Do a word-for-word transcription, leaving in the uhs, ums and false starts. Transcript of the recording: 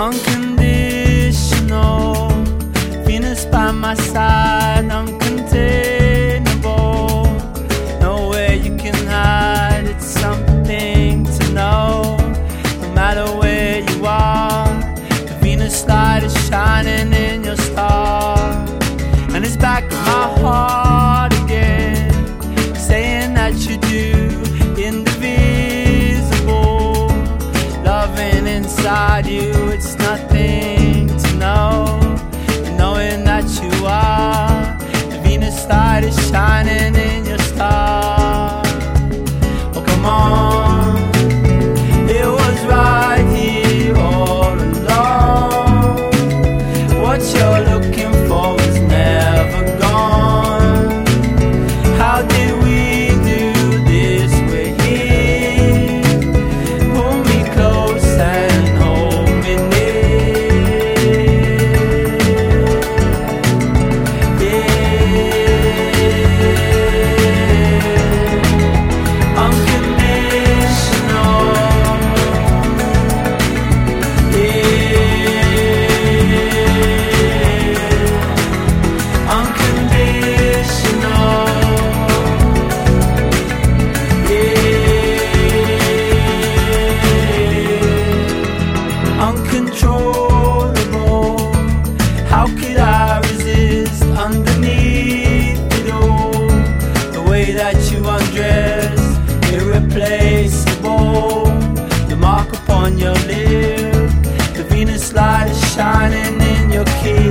unconditional. Venus by my side, uncontainable. Nowhere you can hide, it's something to know. No matter where you are, the Venus light is shining in your star. And it's back in my heart again, saying that you do indivisible. Loving inside you, it's nothing to know. And knowing that you are, the Venus light is shining in your star. Oh, come on, it was right here all along. What you're looking for is never gone. How did we do this? We're here. Pull me close and hold me near. Yeah. Unconditional. Yeah. Unconditional. Yeah. Uncontrollable. How could I resist underneath it all? The way that you undress, irreplaceable. The mark upon your lip, the Venus light is shining in your kiss.